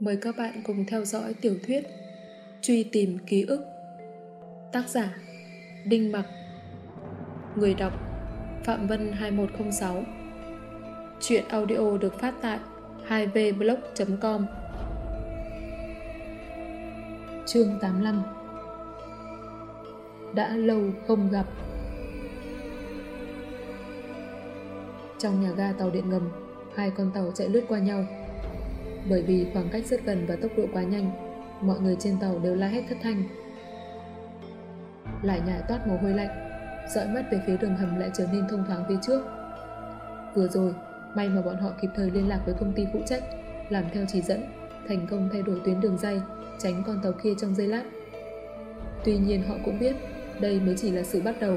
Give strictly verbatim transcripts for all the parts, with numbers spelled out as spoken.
Mời các bạn cùng theo dõi tiểu thuyết Truy tìm ký ức. Tác giả Đinh Mặc. Người đọc Phạm Vân hai một không sáu. Truyện audio được phát tại hai v blog chấm com. Chương tám mươi lăm. Đã lâu không gặp. Trong nhà ga tàu điện ngầm, hai con tàu chạy lướt qua nhau. Bởi vì khoảng cách rất gần và tốc độ quá nhanh, mọi người trên tàu đều la hét thất thanh. Lại nhải toát mồ hôi lạnh, dõi mắt về phía đường hầm lại trở nên thông thoáng phía trước. Vừa rồi, may mà bọn họ kịp thời liên lạc với công ty phụ trách, làm theo chỉ dẫn, thành công thay đổi tuyến đường ray, tránh con tàu kia trong giây lát. Tuy nhiên họ cũng biết, đây mới chỉ là sự bắt đầu.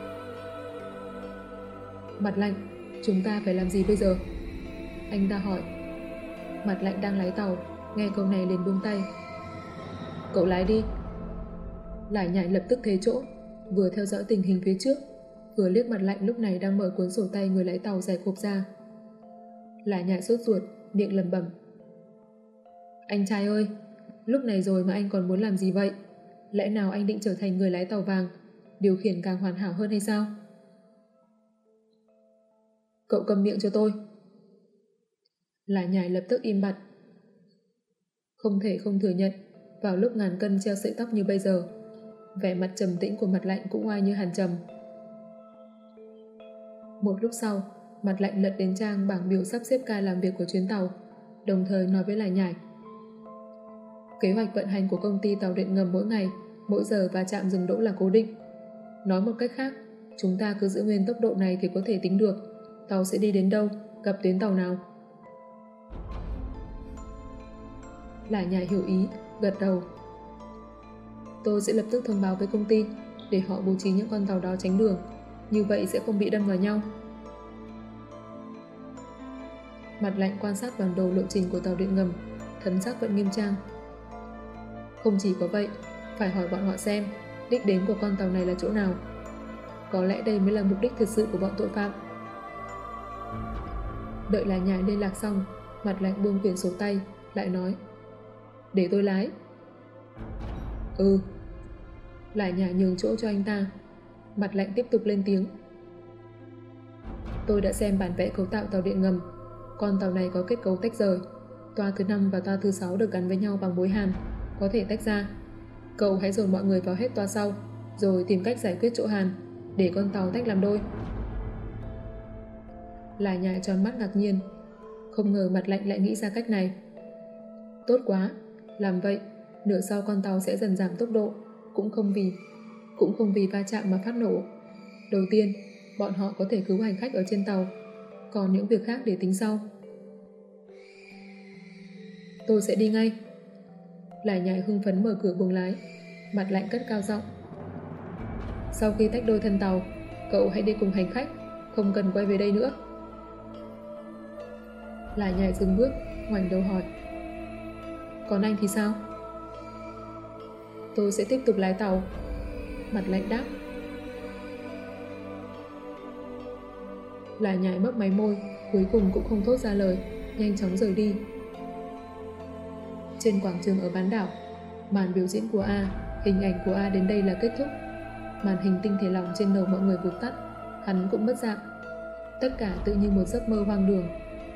Mặt Lạnh, chúng ta phải làm gì bây giờ? Anh ta hỏi. Mặt Lạnh đang lái tàu, nghe câu này liền buông tay. Cậu lái đi. Lải Nhải lập tức thế chỗ, vừa theo dõi tình hình phía trước, vừa liếc Mặt Lạnh lúc này đang mở cuốn sổ tay người lái tàu giải cộp ra. Lải Nhải sốt ruột, miệng lẩm bẩm. Anh trai ơi, lúc này rồi mà anh còn muốn làm gì vậy? Lẽ nào anh định trở thành người lái tàu vàng, điều khiển càng hoàn hảo hơn hay sao? Cậu cầm miệng cho tôi. Lải Nhải lập tức im bặt. Không thể không thừa nhận, vào lúc ngàn cân treo sợi tóc như bây giờ, vẻ mặt trầm tĩnh của Mặt Lạnh cũng oai như hàn trầm. Một lúc sau, Mặt Lạnh lật đến trang bảng biểu sắp xếp ca làm việc của chuyến tàu, đồng thời nói với Lải Nhải. Kế hoạch vận hành của công ty tàu điện ngầm mỗi ngày, mỗi giờ và trạm dừng đỗ là cố định. Nói một cách khác, chúng ta cứ giữ nguyên tốc độ này thì có thể tính được tàu sẽ đi đến đâu, gặp tuyến tàu nào. Lải Nhải hiểu ý, gật đầu. Tôi sẽ lập tức thông báo với công ty để họ bố trí những con tàu đó tránh đường, như vậy sẽ không bị đâm vào nhau. Mặt Lạnh quan sát bản đồ lộ trình của tàu điện ngầm, thần sắc vẫn nghiêm trang. Không chỉ có vậy, phải hỏi bọn họ xem đích đến của con tàu này là chỗ nào. Có lẽ đây mới là mục đích thực sự của bọn tội phạm. Đợi Lải Nhải liên lạc xong, Mặt Lạnh buông quyển sổ tay, lại nói. Để tôi lái. Ừ. Lải Nhải nhường chỗ cho anh ta. Mặt Lạnh tiếp tục lên tiếng. Tôi đã xem bản vẽ cấu tạo tàu điện ngầm. Con tàu này có kết cấu tách rời. Toa thứ năm và toa thứ sáu được gắn với nhau bằng mối hàn, có thể tách ra. Cậu hãy dồn mọi người vào hết toa sau, rồi tìm cách giải quyết chỗ hàn, để con tàu tách làm đôi. Lải Nhải tròn mắt ngạc nhiên. Không ngờ Mặt Lạnh lại nghĩ ra cách này. Tốt quá. Làm vậy, nửa sau con tàu sẽ dần giảm tốc độ, cũng không vì cũng không vì va chạm mà phát nổ. Đầu tiên, bọn họ có thể cứu hành khách ở trên tàu, còn những việc khác để tính sau. Tôi sẽ đi ngay. Lải Nhải hưng phấn mở cửa buồng lái, Mặt Lạnh cất cao giọng. Sau khi tách đôi thân tàu, cậu hãy đi cùng hành khách, không cần quay về đây nữa. Lải Nhải dừng bước, ngoảnh đầu hỏi. Còn anh thì sao? Tôi sẽ tiếp tục lái tàu. Mặt Lạnh đáp. Lải Nhải mấp máy môi, cuối cùng cũng không thốt ra lời, nhanh chóng rời đi. Trên quảng trường ở bán đảo, màn biểu diễn của A, hình ảnh của A đến đây là kết thúc. Màn hình tinh thể lỏng trên đầu mọi người vụt tắt, hắn cũng mất dạng. Tất cả tự như một giấc mơ hoang đường.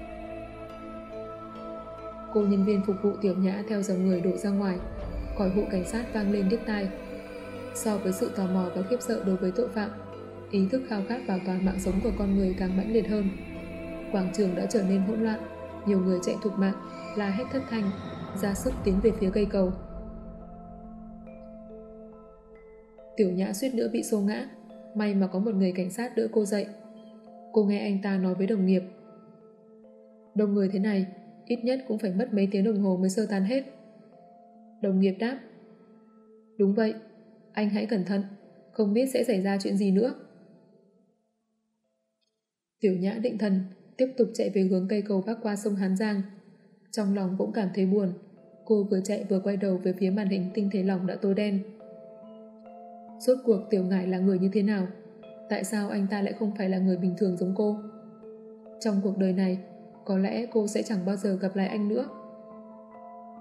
Cô nhân viên phục vụ Tiểu Nhã theo dòng người đổ ra ngoài, còi hụ cảnh sát vang lên điếc tai. So với sự tò mò và khiếp sợ đối với tội phạm, ý thức khao khát bảo toàn mạng sống của con người càng mãnh liệt hơn. Quảng trường đã trở nên hỗn loạn, nhiều người chạy thục mạng, la hét thất thanh, ra sức tiến về phía cây cầu. Tiểu Nhã suýt nữa bị xô ngã, may mà có một người cảnh sát đỡ cô dậy. Cô nghe anh ta nói với đồng nghiệp. Đông người thế này, ít nhất cũng phải mất mấy tiếng đồng hồ mới sơ tán hết. Đồng nghiệp đáp. Đúng vậy, anh hãy cẩn thận, không biết sẽ xảy ra chuyện gì nữa. Tiểu Nhã định thần, tiếp tục chạy về hướng cây cầu bắc qua sông Hán Giang. Trong lòng cũng cảm thấy buồn, cô vừa chạy vừa quay đầu về phía màn hình tinh thể lỏng đã tối đen. Rốt cuộc Tiểu Ngải là người như thế nào? Tại sao anh ta lại không phải là người bình thường giống cô? Trong cuộc đời này, có lẽ cô sẽ chẳng bao giờ gặp lại anh nữa.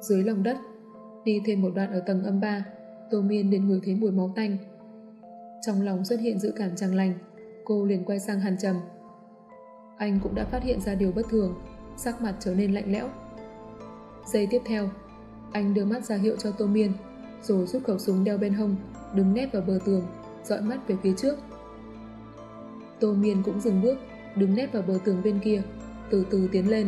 Dưới lòng đất, đi thêm một đoạn ở tầng âm ba, Tô Miên liền ngửi thấy mùi máu tanh. Trong lòng xuất hiện dự cảm chẳng lành, cô liền quay sang Hàn Trầm. Anh cũng đã phát hiện ra điều bất thường, sắc mặt trở nên lạnh lẽo. Giây tiếp theo, anh đưa mắt ra hiệu cho Tô Miên, rồi rút khẩu súng đeo bên hông, đứng nép vào bờ tường, dõi mắt về phía trước. Tô Miên cũng dừng bước, đứng nép vào bờ tường bên kia, từ từ tiến lên.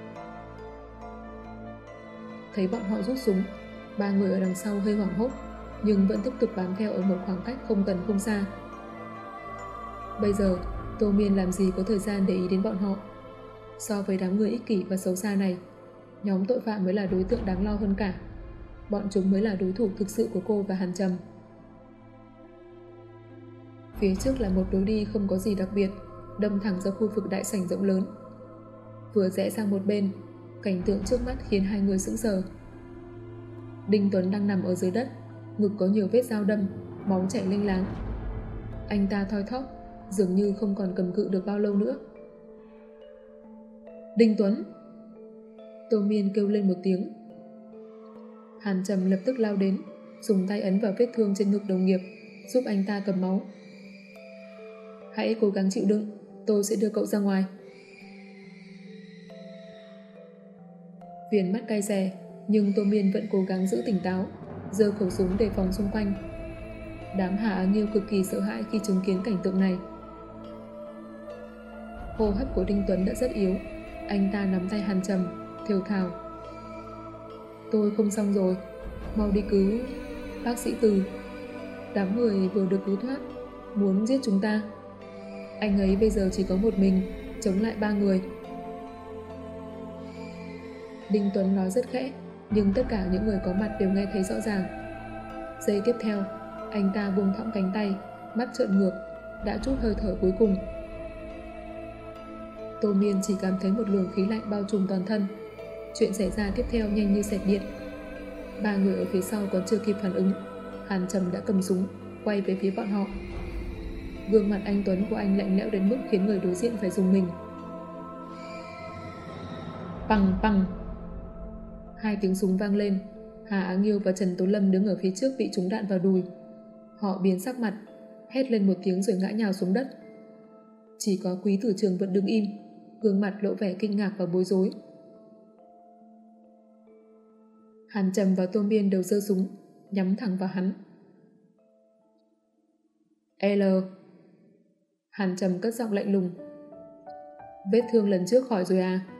Thấy bọn họ rút súng, ba người ở đằng sau hơi hoảng hốt, nhưng vẫn tiếp tục bám theo ở một khoảng cách không gần không xa. Bây giờ, Tô Miên làm gì có thời gian để ý đến bọn họ. So với đám người ích kỷ và xấu xa này, nhóm tội phạm mới là đối tượng đáng lo hơn cả. Bọn chúng mới là đối thủ thực sự của cô và Hàn Trầm. Phía trước là một lối đi không có gì đặc biệt, đâm thẳng ra khu vực đại sảnh rộng lớn. Vừa rẽ sang một bên, cảnh tượng trước mắt khiến hai người sững sờ. Đinh Tuấn đang nằm ở dưới đất, ngực có nhiều vết dao đâm, máu chảy lênh láng. Anh ta thoi thóp, dường như không còn cầm cự được bao lâu nữa. Đinh Tuấn! Tô Miên kêu lên một tiếng. Hàn Trầm lập tức lao đến, dùng tay ấn vào vết thương trên ngực đồng nghiệp, giúp anh ta cầm máu. Hãy cố gắng chịu đựng, tôi sẽ đưa cậu ra ngoài. Viền mắt cay xè, nhưng Tô Miên vẫn cố gắng giữ tỉnh táo, giơ khẩu súng đề phòng xung quanh. Đám Hà Á Nghiêu cực kỳ sợ hãi khi chứng kiến cảnh tượng này. Hô hấp của Đinh Tuấn đã rất yếu, anh ta nắm tay Hàn Trầm, thều thào. Tôi không xong rồi, mau đi cứu bác sĩ Từ. Đám người vừa được cứu thoát, muốn giết chúng ta. Anh ấy bây giờ chỉ có một mình, chống lại ba người. Đinh Tuấn nói rất khẽ, nhưng tất cả những người có mặt đều nghe thấy rõ ràng. Giây tiếp theo, anh ta buông thõng cánh tay, mắt trợn ngược, đã trút hơi thở cuối cùng. Tô Miên chỉ cảm thấy một luồng khí lạnh bao trùm toàn thân. Chuyện xảy ra tiếp theo nhanh như xẹt điện. Ba người ở phía sau còn chưa kịp phản ứng, Hàn Trầm đã cầm súng, quay về phía bọn họ. Gương mặt anh Tuấn của anh lạnh lẽo đến mức khiến người đối diện phải rùng mình. Pằng pằng! Hai tiếng súng vang lên. Hà Á Nghiêu và Trần Tố Lâm đứng ở phía trước bị trúng đạn vào đùi. Họ biến sắc mặt, hét lên một tiếng rồi ngã nhào xuống đất. Chỉ có Quý Tử Trường vẫn đứng im, gương mặt lộ vẻ kinh ngạc và bối rối. Hàn Trầm và Tô Miên đều giơ súng, nhắm thẳng vào hắn. L. Hàn Trầm cất giọng lạnh lùng. Vết thương lần trước khỏi rồi à?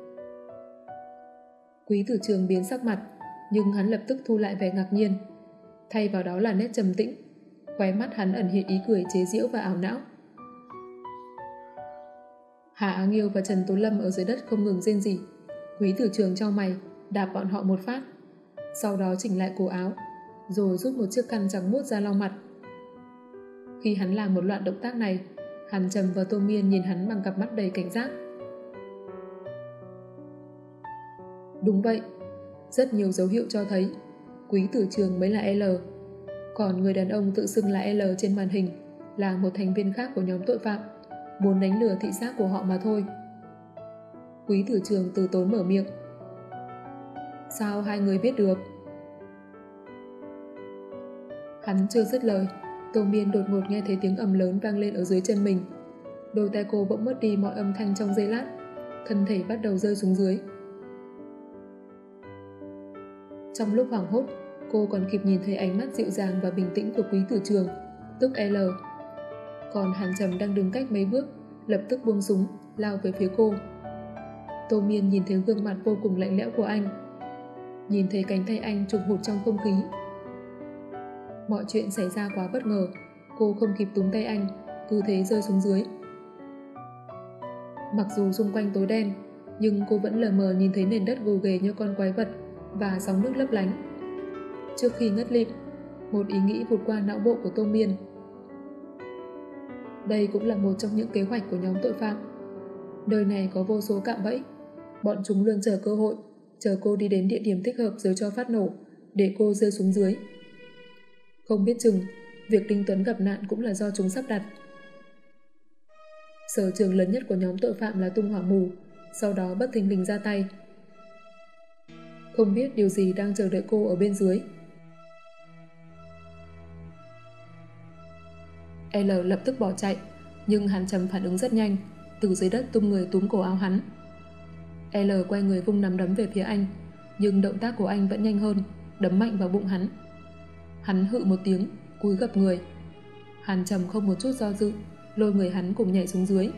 Quý Tử Trường biến sắc mặt, nhưng hắn lập tức thu lại vẻ ngạc nhiên. Thay vào đó là nét trầm tĩnh, khóe mắt hắn ẩn hiện ý cười chế giễu và ảo não. Hà Á Nghiêu và Trần Tố Lâm ở dưới đất không ngừng rên rỉ. Quý Tử Trường chau mày, đạp bọn họ một phát, sau đó chỉnh lại cổ áo, rồi rút một chiếc khăn trắng muốt ra lau mặt. Khi hắn làm một loạt động tác này, Hàn Trầm và Tô Miên nhìn hắn bằng cặp mắt đầy cảnh giác. Đúng vậy, rất nhiều dấu hiệu cho thấy Quý Tử Trường mới là L, còn người đàn ông tự xưng là L trên màn hình là một thành viên khác của nhóm tội phạm, muốn đánh lừa thị giác của họ mà thôi. Quý Tử Trường từ tốn mở miệng. Sao hai người biết được? Hắn chưa dứt lời, Tô Miên đột ngột nghe thấy tiếng ầm lớn vang lên ở dưới chân mình. Đôi tay cô bỗng mất đi mọi âm thanh trong giây lát, thân thể bắt đầu rơi xuống dưới. Trong lúc hoảng hốt, cô còn kịp nhìn thấy ánh mắt dịu dàng và bình tĩnh của Quý Tử Trường, tức L. Còn Hàn Trầm đang đứng cách mấy bước, lập tức buông súng, lao về phía cô. Tô Miên nhìn thấy gương mặt vô cùng lạnh lẽo của anh, nhìn thấy cánh tay anh trục hụt trong không khí. Mọi chuyện xảy ra quá bất ngờ, cô không kịp túm tay anh, cứ thế rơi xuống dưới. Mặc dù xung quanh tối đen, nhưng cô vẫn lờ mờ nhìn thấy nền đất gồ ghề như con quái vật và sóng nước lấp lánh. Trước khi ngất lịm, một ý nghĩ vụt qua não bộ của Tô Miên. Đây cũng là một trong những kế hoạch của nhóm tội phạm. Đời này có vô số cạm bẫy, bọn chúng luôn chờ cơ hội, chờ cô đi đến địa điểm thích hợp rồi cho phát nổ, để cô rơi xuống dưới. Không biết chừng, việc Đinh Tuấn gặp nạn cũng là do chúng sắp đặt. Sở trường lớn nhất của nhóm tội phạm là tung hỏa mù, sau đó bất thình lình ra tay. không biết điều gì đang chờ đợi cô ở bên dưới. L lập tức bỏ chạy, nhưng Hàn Trầm phản ứng rất nhanh, từ dưới đất tung người túm cổ áo hắn. L quay người vung nắm đấm về phía anh, nhưng động tác của anh vẫn nhanh hơn, đấm mạnh vào bụng hắn. Hắn hự một tiếng, cúi gập người. Hàn Trầm không một chút do dự, lôi người hắn cùng nhảy xuống dưới.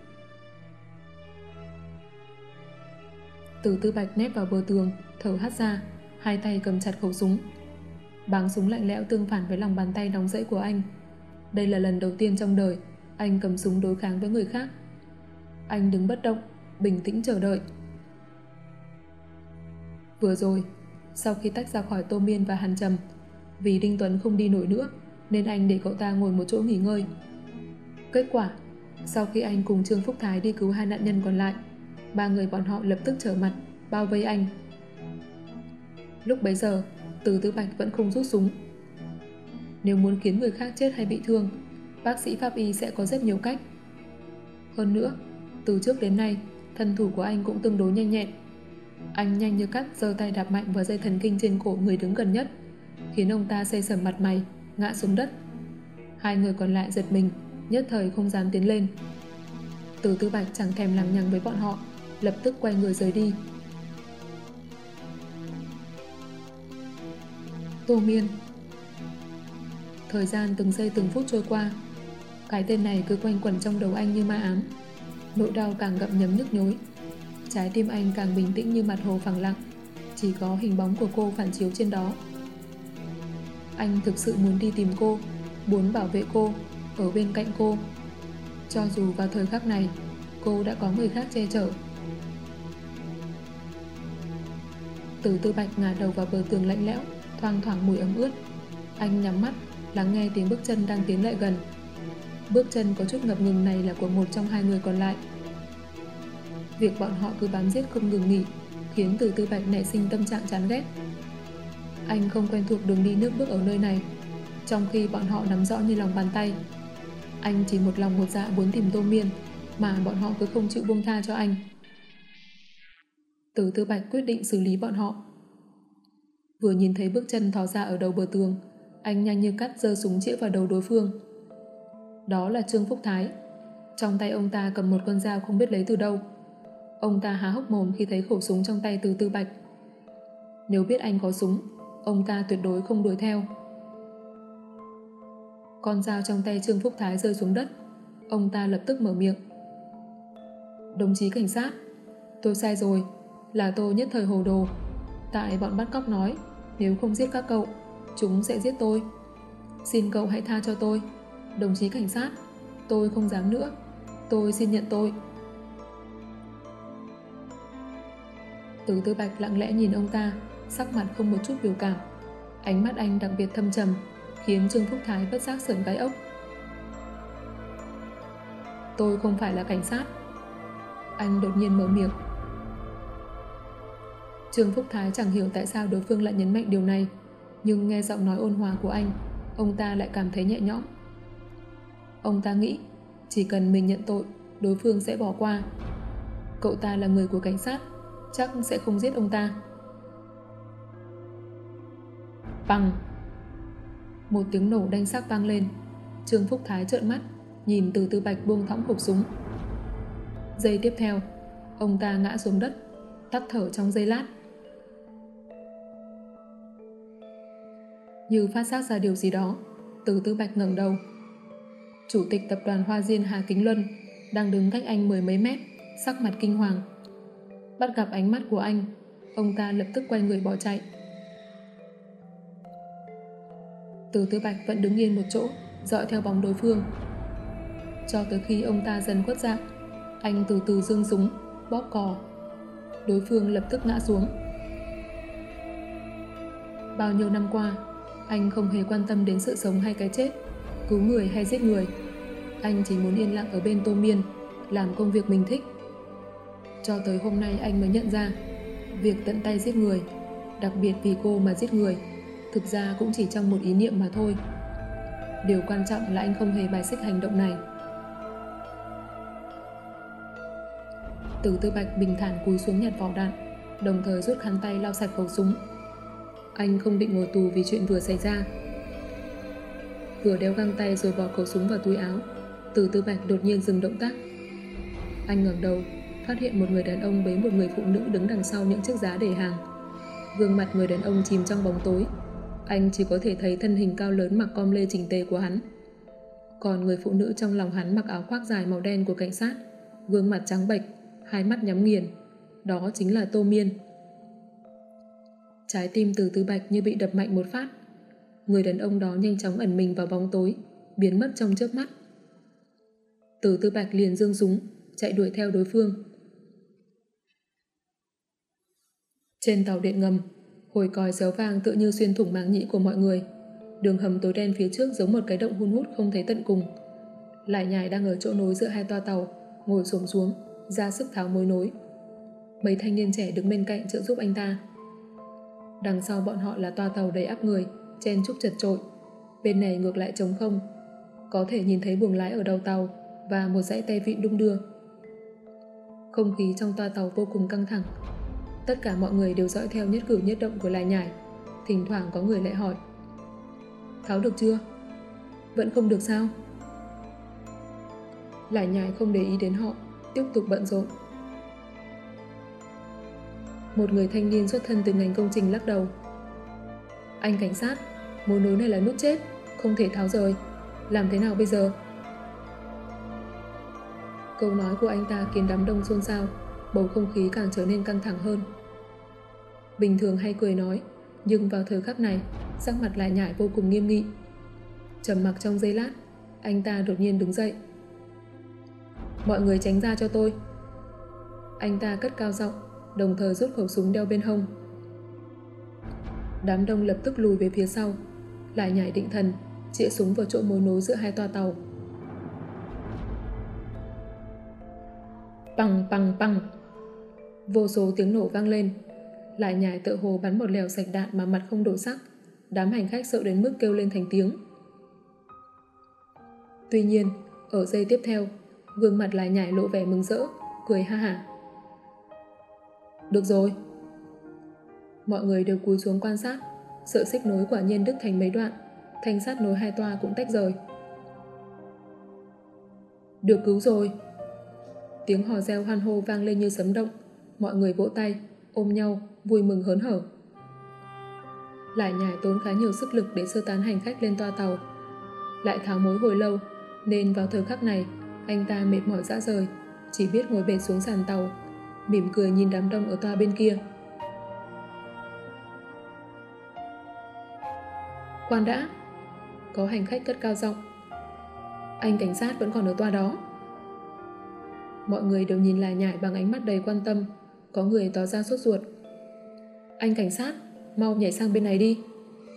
Từ Tư Bạch nép vào bờ tường, thở hắt ra, hai tay cầm chặt khẩu súng. Báng súng lạnh lẽo tương phản với lòng bàn tay nóng rẫy của anh. Đây là lần đầu tiên trong đời anh cầm súng đối kháng với người khác. Anh đứng bất động, bình tĩnh chờ đợi. Vừa rồi, sau khi tách ra khỏi Tô Miên và Hàn Trầm, vì Đinh Tuấn không đi nổi nữa nên anh để cậu ta ngồi một chỗ nghỉ ngơi. Kết quả, sau khi anh cùng Trương Phúc Thái đi cứu hai nạn nhân còn lại, ba người bọn họ lập tức trở mặt, bao vây anh. Lúc bấy giờ, Từ Tư Bạch vẫn không rút súng. Nếu muốn khiến người khác chết hay bị thương, bác sĩ pháp y sẽ có rất nhiều cách. Hơn nữa, từ trước đến nay, thân thủ của anh cũng tương đối nhanh nhẹn. Anh nhanh như cắt giơ tay đạp mạnh vào dây thần kinh trên cổ người đứng gần nhất, khiến ông ta xây sầm mặt mày, ngã xuống đất. Hai người còn lại giật mình, nhất thời không dám tiến lên. Từ Tư Bạch chẳng thèm lằng nhằng với bọn họ, lập tức quay người rời đi. Tô Miên. Thời gian từng giây từng phút trôi qua, cái tên này cứ quanh quẩn trong đầu anh như ma ám. Nỗi đau càng gặm nhấm nhức nhối, trái tim anh càng bình tĩnh như mặt hồ phẳng lặng, chỉ có hình bóng của cô phản chiếu trên đó. Anh thực sự muốn đi tìm cô, muốn bảo vệ cô, ở bên cạnh cô. Cho dù vào thời khắc này, cô đã có người khác che chở. Từ Tư Bạch ngả đầu vào bờ tường lạnh lẽo, thoang thoảng mùi ấm ướt. Anh nhắm mắt, lắng nghe tiếng bước chân đang tiến lại gần. Bước chân có chút ngập ngừng này là của một trong hai người còn lại. Việc bọn họ cứ bám giết không ngừng nghỉ khiến Từ Tư Bạch nảy sinh tâm trạng chán ghét. Anh không quen thuộc đường đi nước bước ở nơi này, trong khi bọn họ nắm rõ như lòng bàn tay. Anh chỉ một lòng một dạ muốn tìm Tô Miên, mà bọn họ cứ không chịu buông tha cho anh. Từ Tư Bạch quyết định xử lý bọn họ. Vừa nhìn thấy bước chân thò ra ở đầu bờ tường, anh nhanh như cắt giơ súng chĩa vào đầu đối phương. Đó là Trương Phúc Thái. Trong tay ông ta cầm một con dao không biết lấy từ đâu. Ông ta há hốc mồm khi thấy khẩu súng trong tay Từ Tư Bạch. Nếu biết anh có súng, ông ta tuyệt đối không đuổi theo. Con dao trong tay Trương Phúc Thái rơi xuống đất. Ông ta lập tức mở miệng. Đồng chí cảnh sát, tôi sai rồi, là tôi nhất thời hồ đồ. Tại bọn bắt cóc nói, nếu không giết các cậu, chúng sẽ giết tôi. Xin cậu hãy tha cho tôi. Đồng chí cảnh sát, tôi không dám nữa. Tôi xin nhận tội. Từ Tư Bạch lặng lẽ nhìn ông ta, sắc mặt không một chút biểu cảm. Ánh mắt anh đặc biệt thâm trầm, khiến Trương Phúc Thái bất giác sởn gai ốc. Tôi không phải là cảnh sát. Anh đột nhiên mở miệng. Trương Phúc Thái chẳng hiểu tại sao đối phương lại nhấn mạnh điều này, nhưng nghe giọng nói ôn hòa của anh, ông ta lại cảm thấy nhẹ nhõm. Ông ta nghĩ, chỉ cần mình nhận tội, đối phương sẽ bỏ qua. Cậu ta là người của cảnh sát, chắc sẽ không giết ông ta. Bằng. Một tiếng nổ đanh sắc vang lên. Trương Phúc Thái trợn mắt, nhìn Từ Tư Bạch buông thõng khẩu súng. Giây tiếp theo, ông ta ngã xuống đất, tắt thở trong giây lát. Như phát giác ra điều gì đó, Từ Tư Bạch ngẩng đầu. Chủ tịch tập đoàn Hoa Diên Hà Kính Luân đang đứng cách anh mười mấy mét, sắc mặt kinh hoàng. Bắt gặp ánh mắt của anh, ông ta lập tức quay người bỏ chạy. Từ Tư Bạch vẫn đứng yên một chỗ, dõi theo bóng đối phương. Cho tới khi ông ta dần khuất dạng, anh từ từ giương súng, bóp cò. Đối phương lập tức ngã xuống. Bao nhiêu năm qua, anh không hề quan tâm đến sự sống hay cái chết, cứu người hay giết người. Anh chỉ muốn yên lặng ở bên Tô Miên, làm công việc mình thích. Cho tới hôm nay anh mới nhận ra, việc tận tay giết người, đặc biệt vì cô mà giết người, thực ra cũng chỉ trong một ý niệm mà thôi. Điều quan trọng là anh không hề bài xích hành động này. Từ Tư Bạch bình thản cúi xuống nhặt vỏ đạn, đồng thời rút khăn tay lau sạch khẩu súng. Anh không định ngồi tù vì chuyện vừa xảy ra. Vừa đeo găng tay rồi bỏ khẩu súng vào túi áo, Từ Tư Bạch đột nhiên dừng động tác. Anh ngẩng đầu, phát hiện một người đàn ông bế một người phụ nữ đứng đằng sau những chiếc giá để hàng. Gương mặt người đàn ông chìm trong bóng tối, anh chỉ có thể thấy thân hình cao lớn mặc com lê chỉnh tề của hắn. Còn người phụ nữ trong lòng hắn mặc áo khoác dài màu đen của cảnh sát, gương mặt trắng bệch, hai mắt nhắm nghiền. Đó chính là Tô Miên. Trái tim Từ Tư Bạch như bị đập mạnh một phát. Người đàn ông đó nhanh chóng ẩn mình vào bóng tối, biến mất trong chớp mắt. Từ Tư Bạch liền giương súng, chạy đuổi theo đối phương. Trên tàu điện ngầm, hồi còi réo vang tựa như xuyên thủng màng nhĩ của mọi người. Đường hầm tối đen phía trước giống một cái động hun hút không thấy tận cùng. Lại Nhải đang ở chỗ nối giữa hai toa tàu, ngồi xổm xuống, ra sức tháo mối nối. Mấy thanh niên trẻ đứng bên cạnh trợ giúp anh ta. Đằng sau bọn họ là toa tàu đầy ắp người, chen chúc chật chội. Bên này ngược lại trống không. Có thể nhìn thấy buồng lái ở đầu tàu và một dãy tay vịn đung đưa. Không khí trong toa tàu vô cùng căng thẳng. Tất cả mọi người đều dõi theo nhất cử nhất động của Lại Nhải. Thỉnh thoảng có người lại hỏi: tháo được chưa? Vẫn không được sao? Lại Nhải không để ý đến họ, tiếp tục bận rộn. Một người thanh niên xuất thân từ ngành công trình lắc đầu: anh cảnh sát, mối nối này là nút chết, không thể tháo rời. Làm thế nào bây giờ? Câu nói của anh ta khiến đám đông xôn xao, bầu không khí càng trở nên căng thẳng hơn. Bình thường hay cười nói, nhưng vào thời khắc này, sắc mặt Lại Nhải vô cùng nghiêm nghị. Trầm mặc trong giây lát, anh ta đột nhiên đứng dậy. Mọi người tránh ra cho tôi. Anh ta cất cao giọng, đồng thời rút khẩu súng đeo bên hông. Đám đông lập tức lùi về phía sau. Lại Nhải định thần, chĩa súng vào chỗ mối nối giữa hai toa tàu. Pằng pằng pằng. Vô số tiếng nổ vang lên. Lại Nhải tựa hồ bắn một lèo sạch đạn mà mặt không đổi sắc. Đám hành khách sợ đến mức kêu lên thành tiếng. Tuy nhiên, ở giây tiếp theo, gương mặt Lại Nhải lộ vẻ mừng rỡ, cười ha hả. Được rồi. Mọi người đều cúi xuống quan sát. Sợi xích nối quả nhiên đứt thành mấy đoạn. Thanh sắt nối hai toa cũng tách rời. Được cứu rồi. Tiếng hò reo hoan hô vang lên như sấm động. Mọi người vỗ tay, ôm nhau, vui mừng hớn hở. Lại Nhải tốn khá nhiều sức lực để sơ tán hành khách lên toa tàu. Lại tháo mối hồi lâu, nên vào thời khắc này, anh ta mệt mỏi rã rời, chỉ biết ngồi bệt xuống sàn tàu, mỉm cười nhìn đám đông ở toa bên kia. Khoan đã. Có hành khách cất cao giọng. Anh cảnh sát vẫn còn ở toa đó. Mọi người đều nhìn Lại Nhải bằng ánh mắt đầy quan tâm. Có người tỏ ra sốt ruột. Anh cảnh sát, mau nhảy sang bên này đi.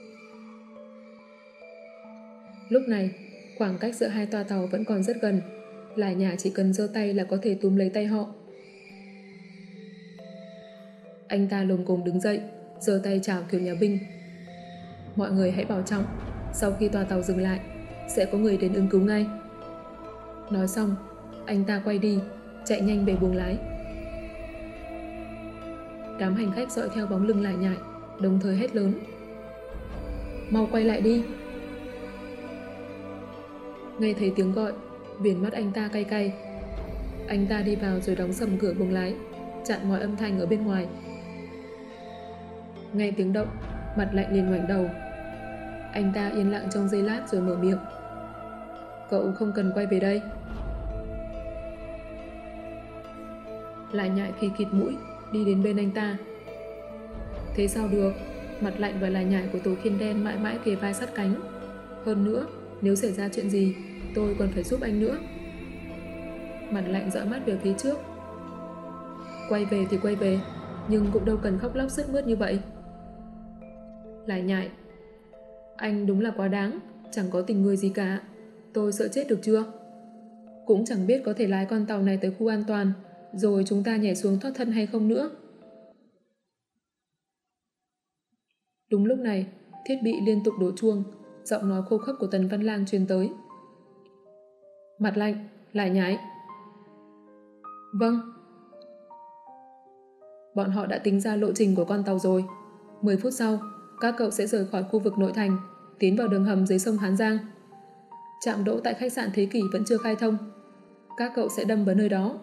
Lúc này, khoảng cách giữa hai toa tàu vẫn còn rất gần. Lại Nhải chỉ cần giơ tay là có thể túm lấy tay họ. Anh ta lồm cồm đứng dậy, giơ tay chào kiểu nhà binh. Mọi người hãy bảo trọng, sau khi toa tàu dừng lại, sẽ có người đến ứng cứu ngay. Nói xong, anh ta quay đi, chạy nhanh về buồng lái. Đám hành khách dõi theo bóng lưng Lại Nhải, đồng thời hét lớn. Mau quay lại đi. Nghe thấy tiếng gọi, viền mắt anh ta cay cay. Anh ta đi vào rồi đóng sầm cửa buồng lái, chặn mọi âm thanh ở bên ngoài. Nghe tiếng động, mặt Lạnh liền ngoảnh đầu. Anh ta yên lặng trong giây lát rồi mở miệng. Cậu không cần quay về đây. Lại Nhải khì khịt mũi, đi đến bên anh ta. Thế sao được? Mặt Lạnh và Lại Nhải của Tố Khiên Đen mãi mãi kề vai sát cánh. Hơn nữa, nếu xảy ra chuyện gì, tôi còn phải giúp anh nữa. Mặt Lạnh dõi mắt về phía trước. Quay về thì quay về, nhưng cũng đâu cần khóc lóc sướt mướt như vậy. Lại Nhải, anh đúng là quá đáng, chẳng có tình người gì cả. Tôi sợ chết được chưa? Cũng chẳng biết có thể lái con tàu này tới khu an toàn, rồi chúng ta nhảy xuống thoát thân hay không nữa. Đúng lúc này, thiết bị liên tục đổ chuông, giọng nói khô khốc của Tần Văn Lang truyền tới. Mặt Lạnh, Lại Nhải. Vâng. Bọn họ đã tính ra lộ trình của con tàu rồi. mười phút sau, các cậu sẽ rời khỏi khu vực nội thành, tiến vào đường hầm dưới sông Hán Giang. Trạm đỗ tại khách sạn Thế Kỷ vẫn chưa khai thông. Các cậu sẽ đâm vào nơi đó.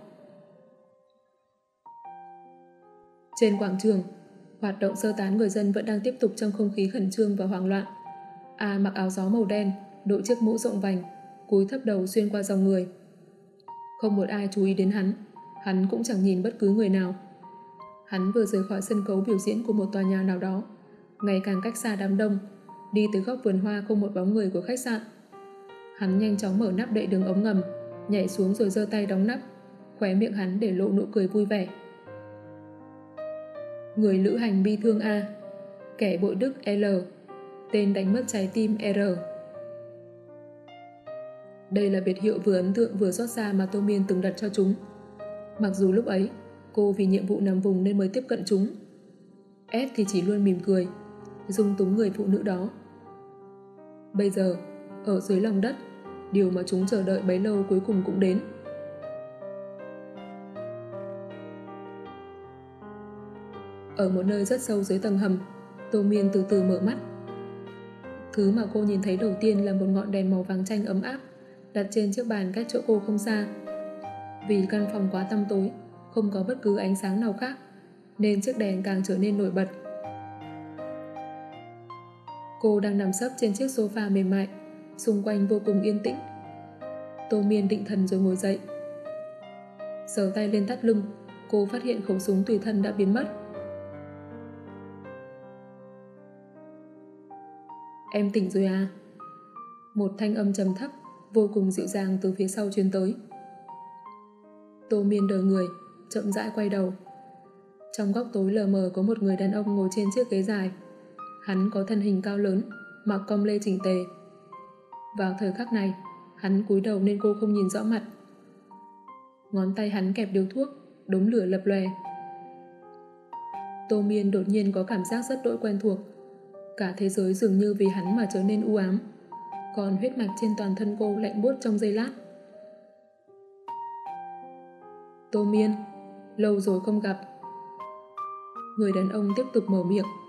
Trên quảng trường, hoạt động sơ tán người dân vẫn đang tiếp tục trong không khí khẩn trương và hoảng loạn. A mặc áo gió màu đen, đội chiếc mũ rộng vành, cúi thấp đầu xuyên qua dòng người. Không một ai chú ý đến hắn, hắn cũng chẳng nhìn bất cứ người nào. Hắn vừa rời khỏi sân khấu biểu diễn của một tòa nhà nào đó, ngày càng cách xa đám đông, đi tới góc vườn hoa không một bóng người của khách sạn. Hắn nhanh chóng mở nắp đậy đường ống ngầm, nhảy xuống rồi giơ tay đóng nắp, khóe miệng hắn để lộ nụ cười vui vẻ. Người lữ hành bi thương A, kẻ bội đức L, tên đánh mất trái tim R. Đây là biệt hiệu vừa ấn tượng vừa xót xa mà Tô Miên từng đặt cho chúng. Mặc dù lúc ấy, cô vì nhiệm vụ nằm vùng nên mới tiếp cận chúng. S thì chỉ luôn mỉm cười, dung túng người phụ nữ đó. Bây giờ, ở dưới lòng đất, điều mà chúng chờ đợi bấy lâu cuối cùng cũng đến. Ở một nơi rất sâu dưới tầng hầm, Tô Miên từ từ mở mắt. Thứ mà cô nhìn thấy đầu tiên là một ngọn đèn màu vàng chanh ấm áp đặt trên chiếc bàn cách chỗ cô không xa. Vì căn phòng quá tăm tối, không có bất cứ ánh sáng nào khác, nên chiếc đèn càng trở nên nổi bật. Cô đang nằm sấp trên chiếc sofa mềm mại, xung quanh vô cùng yên tĩnh. Tô Miên định thần rồi ngồi dậy. Sờ tay lên thắt lưng, cô phát hiện khẩu súng tùy thân đã biến mất. Em tỉnh rồi à? Một thanh âm trầm thấp, vô cùng dịu dàng từ phía sau truyền tới. Tô Miên đờ người, chậm rãi quay đầu. Trong góc tối lờ mờ có một người đàn ông ngồi trên chiếc ghế dài. Hắn có thân hình cao lớn, mặc com lê chỉnh tề. Vào thời khắc này, hắn cúi đầu nên cô không nhìn rõ mặt. Ngón tay hắn kẹp điếu thuốc, đốm lửa lập lòe. Tô Miên đột nhiên có cảm giác rất đỗi quen thuộc. Cả thế giới dường như vì hắn mà trở nên u ám, còn huyết mạch trên toàn thân cô lạnh buốt trong giây lát. Tô Miên, lâu rồi không gặp. Người đàn ông tiếp tục mở miệng.